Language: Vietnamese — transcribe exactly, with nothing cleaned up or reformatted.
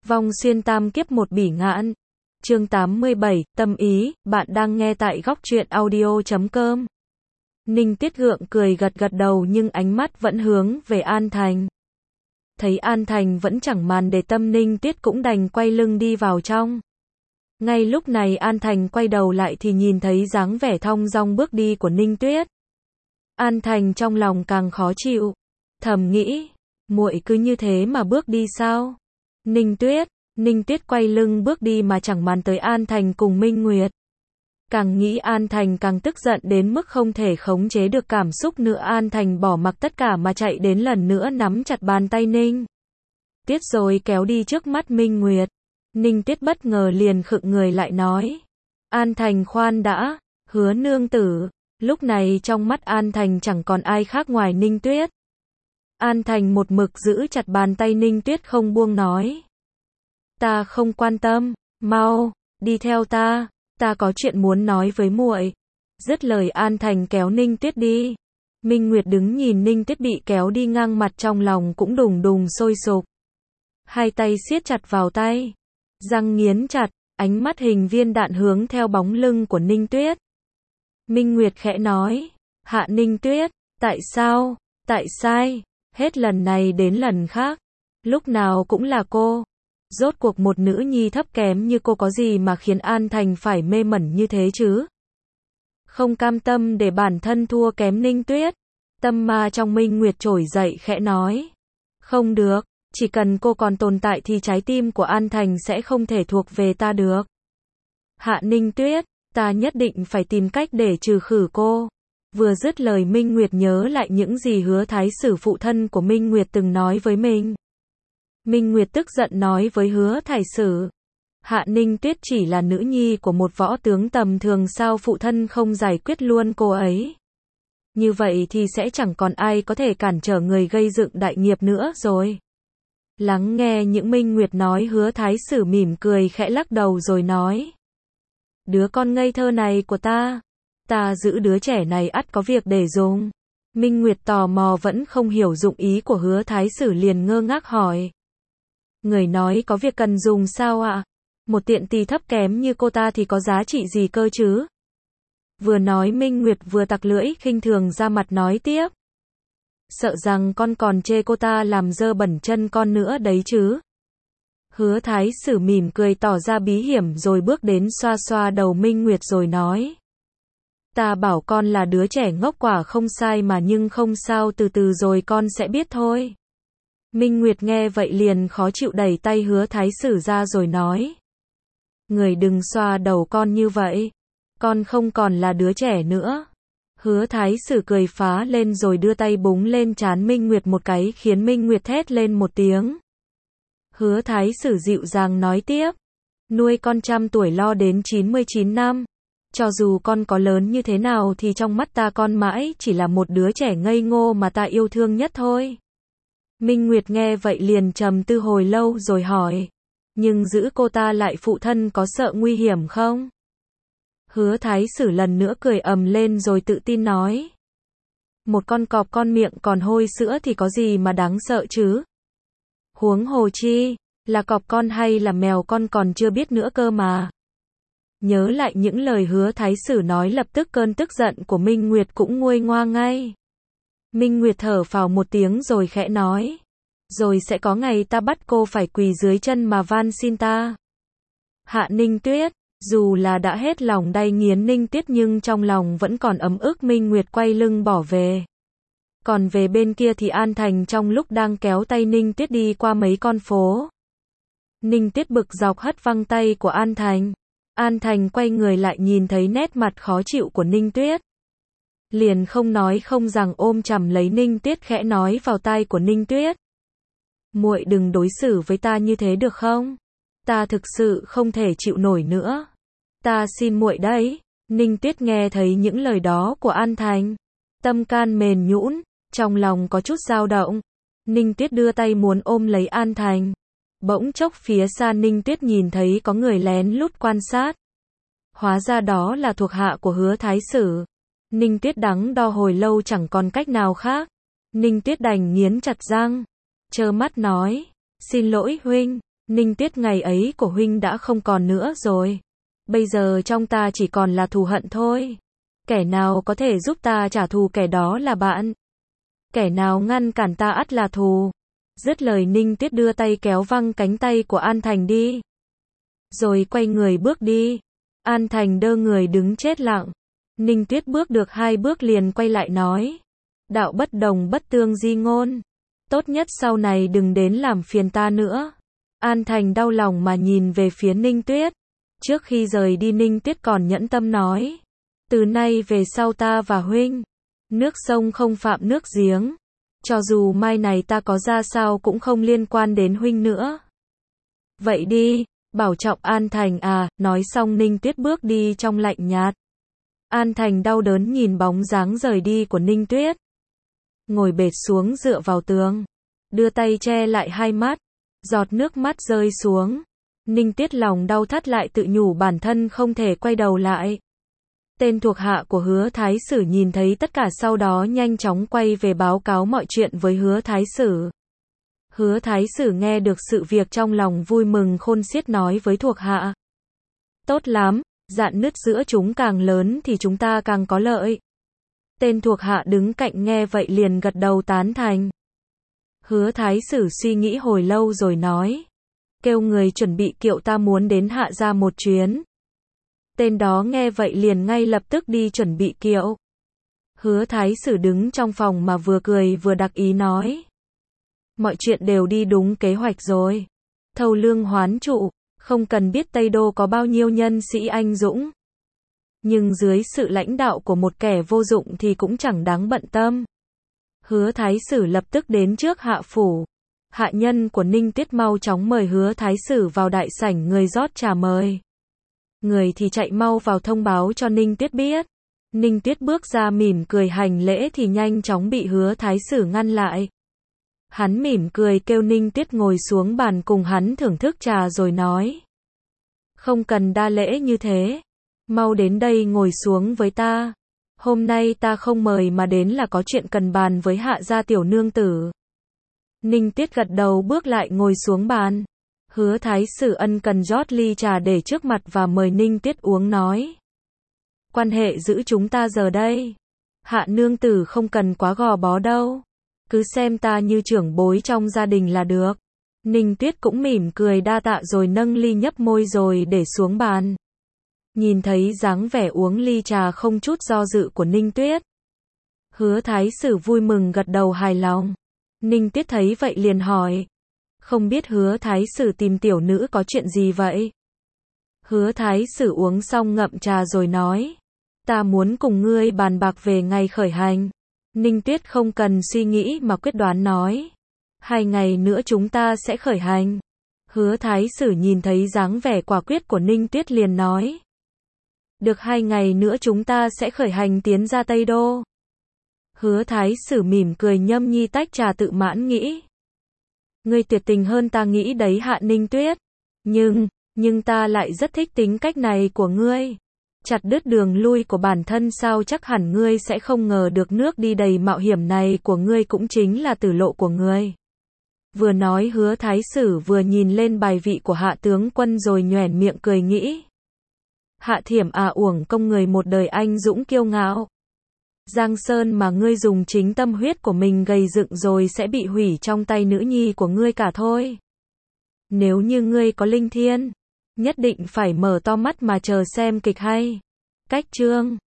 Vong xuyên tam kiếp một bỉ ngạn. Chương tám mươi bảy, tâm ý, bạn đang nghe tại góc truyện audio chấm com. Ninh Tuyết gượng cười gật gật đầu nhưng ánh mắt vẫn hướng về An Thành. Thấy An Thành vẫn chẳng màn để tâm, Ninh Tuyết cũng đành quay lưng đi vào trong. Ngay lúc này An Thành quay đầu lại thì nhìn thấy dáng vẻ thong dong bước đi của Ninh Tuyết. An Thành trong lòng càng khó chịu, thầm nghĩ, muội cứ như thế mà bước đi sao? Ninh Tuyết, Ninh Tuyết quay lưng bước đi mà chẳng màn tới An Thành cùng Minh Nguyệt. Càng nghĩ An Thành càng tức giận đến mức không thể khống chế được cảm xúc nữa. An Thành bỏ mặc tất cả mà chạy đến lần nữa nắm chặt bàn tay Ninh Tuyết rồi kéo đi trước mắt Minh Nguyệt. Ninh Tuyết bất ngờ liền khựng người lại nói, An Thành khoan đã, Hứa nương tử. Lúc này trong mắt An Thành chẳng còn ai khác ngoài Ninh Tuyết. An Thành một mực giữ chặt bàn tay Ninh Tuyết không buông nói, ta không quan tâm, mau, đi theo ta, ta có chuyện muốn nói với muội. Dứt lời An Thành kéo Ninh Tuyết đi. Minh Nguyệt đứng nhìn Ninh Tuyết bị kéo đi ngang mặt, trong lòng cũng đùng đùng sôi sục. Hai tay siết chặt vào tay, răng nghiến chặt, ánh mắt hình viên đạn hướng theo bóng lưng của Ninh Tuyết. Minh Nguyệt khẽ nói, Hạ Ninh Tuyết, tại sao, tại sai, hết lần này đến lần khác, lúc nào cũng là cô. Rốt cuộc một nữ nhi thấp kém như cô có gì mà khiến An Thành phải mê mẩn như thế chứ? Không cam tâm để bản thân thua kém Ninh Tuyết. Tâm ma trong Minh Nguyệt trỗi dậy khẽ nói, không được, chỉ cần cô còn tồn tại thì trái tim của An Thành sẽ không thể thuộc về ta được. Hạ Ninh Tuyết, ta nhất định phải tìm cách để trừ khử cô. Vừa dứt lời Minh Nguyệt nhớ lại những gì Hứa Thái Sử phụ thân của Minh Nguyệt từng nói với mình. Minh Nguyệt tức giận nói với Hứa Thái Sử, Hạ Ninh Tuyết chỉ là nữ nhi của một võ tướng tầm thường, sao phụ thân không giải quyết luôn cô ấy? Như vậy thì sẽ chẳng còn ai có thể cản trở người gây dựng đại nghiệp nữa rồi. Lắng nghe những Minh Nguyệt nói, Hứa Thái Sử mỉm cười khẽ lắc đầu rồi nói, đứa con ngây thơ này của ta, ta giữ đứa trẻ này ắt có việc để dùng. Minh Nguyệt tò mò vẫn không hiểu dụng ý của Hứa Thái Sử liền ngơ ngác hỏi, người nói có việc cần dùng sao ạ? Một tiện tỳ thấp kém như cô ta thì có giá trị gì cơ chứ? Vừa nói Minh Nguyệt vừa tặc lưỡi khinh thường ra mặt nói tiếp, sợ rằng con còn chê cô ta làm dơ bẩn chân con nữa đấy chứ? Hứa Thái Sử mỉm cười tỏ ra bí hiểm rồi bước đến xoa xoa đầu Minh Nguyệt rồi nói, ta bảo con là đứa trẻ ngốc quả không sai mà, nhưng không sao, từ từ rồi con sẽ biết thôi. Minh Nguyệt nghe vậy liền khó chịu đẩy tay Hứa Thái Sử ra rồi nói, người đừng xoa đầu con như vậy, con không còn là đứa trẻ nữa. Hứa Thái Sử cười phá lên rồi đưa tay búng lên trán Minh Nguyệt một cái khiến Minh Nguyệt thét lên một tiếng. Hứa Thái Sử dịu dàng nói tiếp, nuôi con trăm tuổi lo đến chín mươi chín năm, cho dù con có lớn như thế nào thì trong mắt ta con mãi chỉ là một đứa trẻ ngây ngô mà ta yêu thương nhất thôi. Minh Nguyệt nghe vậy liền trầm tư hồi lâu rồi hỏi, nhưng giữ cô ta lại phụ thân có sợ nguy hiểm không? Hứa Thái Sử lần nữa cười ầm lên rồi tự tin nói, một con cọp con miệng còn hôi sữa thì có gì mà đáng sợ chứ? Huống hồ chi, là cọp con hay là mèo con còn chưa biết nữa cơ mà. Nhớ lại những lời Hứa Thái Sử nói, lập tức cơn tức giận của Minh Nguyệt cũng nguôi ngoa ngay. Minh Nguyệt thở phào một tiếng rồi khẽ nói, rồi sẽ có ngày ta bắt cô phải quỳ dưới chân mà van xin ta. Hạ Ninh Tuyết, dù là đã hết lòng đay nghiến Ninh Tuyết nhưng trong lòng vẫn còn ấm ức. Minh Nguyệt quay lưng bỏ về. Còn về bên kia thì An Thành trong lúc đang kéo tay Ninh Tuyết đi qua mấy con phố, Ninh Tuyết bực dọc hất văng tay của An Thành. An Thành quay người lại nhìn thấy nét mặt khó chịu của Ninh Tuyết, liền không nói không rằng ôm chầm lấy Ninh Tuyết khẽ nói vào tai của Ninh Tuyết, muội đừng đối xử với ta như thế được không? Ta thực sự không thể chịu nổi nữa. Ta xin muội đấy. Ninh Tuyết nghe thấy những lời đó của An Thành, tâm can mềm nhũn, trong lòng có chút dao động. Ninh Tuyết đưa tay muốn ôm lấy An Thành. Bỗng chốc phía xa Ninh Tuyết nhìn thấy có người lén lút quan sát. Hóa ra đó là thuộc hạ của Hứa Thái Sử. Ninh Tuyết đắn đo hồi lâu chẳng còn cách nào khác. Ninh Tuyết đành nghiến chặt răng, trơ mắt nói, xin lỗi huynh, Ninh Tuyết, ngày ấy của huynh đã không còn nữa rồi. Bây giờ trong ta chỉ còn là thù hận thôi. Kẻ nào có thể giúp ta trả thù kẻ đó là bạn. Kẻ nào ngăn cản ta ắt là thù. Dứt lời Ninh Tuyết đưa tay kéo văng cánh tay của An Thành đi. Rồi quay người bước đi. An Thành đơ người đứng chết lặng. Ninh Tuyết bước được hai bước liền quay lại nói. Đạo bất đồng bất tương di ngôn. Tốt nhất sau này đừng đến làm phiền ta nữa. An Thành đau lòng mà nhìn về phía Ninh Tuyết. Trước khi rời đi Ninh Tuyết còn nhẫn tâm nói. Từ nay về sau ta và huynh. Nước sông không phạm nước giếng. Cho dù mai này ta có ra sao cũng không liên quan đến huynh nữa. Vậy đi, bảo trọng An Thành à, nói xong Ninh Tuyết bước đi trong lạnh nhạt. An Thành đau đớn nhìn bóng dáng rời đi của Ninh Tuyết. Ngồi bệt xuống dựa vào tường. Đưa tay che lại hai mắt. Giọt nước mắt rơi xuống. Ninh Tuyết lòng đau thắt lại tự nhủ bản thân không thể quay đầu lại. Tên thuộc hạ của Hứa Thái Sử nhìn thấy tất cả sau đó nhanh chóng quay về báo cáo mọi chuyện với Hứa Thái Sử. Hứa Thái Sử nghe được sự việc trong lòng vui mừng khôn xiết nói với thuộc hạ. Tốt lắm, rạn nứt giữa chúng càng lớn thì chúng ta càng có lợi. Tên thuộc hạ đứng cạnh nghe vậy liền gật đầu tán thành. Hứa Thái Sử suy nghĩ hồi lâu rồi nói. Kêu người chuẩn bị kiệu, ta muốn đến Hạ gia một chuyến. Tên đó nghe vậy liền ngay lập tức đi chuẩn bị kiệu. Hứa Thái Sử đứng trong phòng mà vừa cười vừa đặc ý nói. Mọi chuyện đều đi đúng kế hoạch rồi. Thâu lương hoán trụ, không cần biết Tây Đô có bao nhiêu nhân sĩ anh dũng. Nhưng dưới sự lãnh đạo của một kẻ vô dụng thì cũng chẳng đáng bận tâm. Hứa Thái Sử lập tức đến trước hạ phủ. Hạ nhân của Ninh Tuyết mau chóng mời Hứa Thái Sử vào đại sảnh, người rót trà mời. Người thì chạy mau vào thông báo cho Ninh Tuyết biết. Ninh Tuyết bước ra mỉm cười hành lễ thì nhanh chóng bị Hứa Thái Sử ngăn lại. Hắn mỉm cười kêu Ninh Tuyết ngồi xuống bàn cùng hắn thưởng thức trà rồi nói. Không cần đa lễ như thế. Mau đến đây ngồi xuống với ta. Hôm nay ta không mời mà đến là có chuyện cần bàn với Hạ gia tiểu nương tử. Ninh Tuyết gật đầu bước lại ngồi xuống bàn. Hứa Thái Sử ân cần rót ly trà để trước mặt và mời Ninh Tuyết uống nói. Quan hệ giữa chúng ta giờ đây. Hạ nương tử không cần quá gò bó đâu. Cứ xem ta như trưởng bối trong gia đình là được. Ninh Tuyết cũng mỉm cười đa tạ rồi nâng ly nhấp môi rồi để xuống bàn. Nhìn thấy dáng vẻ uống ly trà không chút do dự của Ninh Tuyết. Hứa Thái Sử vui mừng gật đầu hài lòng. Ninh Tuyết thấy vậy liền hỏi. Không biết Hứa Thái Sử tìm tiểu nữ có chuyện gì vậy? Hứa Thái Sử uống xong ngậm trà rồi nói. Ta muốn cùng ngươi bàn bạc về ngày khởi hành. Ninh Tuyết không cần suy nghĩ mà quyết đoán nói. Hai ngày nữa chúng ta sẽ khởi hành. Hứa Thái Sử nhìn thấy dáng vẻ quả quyết của Ninh Tuyết liền nói. Được, hai ngày nữa chúng ta sẽ khởi hành tiến ra Tây Đô. Hứa Thái Sử mỉm cười nhâm nhi tách trà tự mãn nghĩ. Ngươi tuyệt tình hơn ta nghĩ đấy Hạ Ninh Tuyết. Nhưng, nhưng ta lại rất thích tính cách này của ngươi. Chặt đứt đường lui của bản thân sao chắc hẳn ngươi sẽ không ngờ được nước đi đầy mạo hiểm này của ngươi cũng chính là tử lộ của ngươi. Vừa nói Hứa Thái Sử vừa nhìn lên bài vị của Hạ tướng quân rồi nhoẻn miệng cười nghĩ. Hạ Thiểm à, uổng công người một đời anh dũng kiêu ngạo. Giang Sơn mà ngươi dùng chính tâm huyết của mình gầy dựng rồi sẽ bị hủy trong tay nữ nhi của ngươi cả thôi. Nếu như ngươi có linh thiên, nhất định phải mở to mắt mà chờ xem kịch hay. Cách chương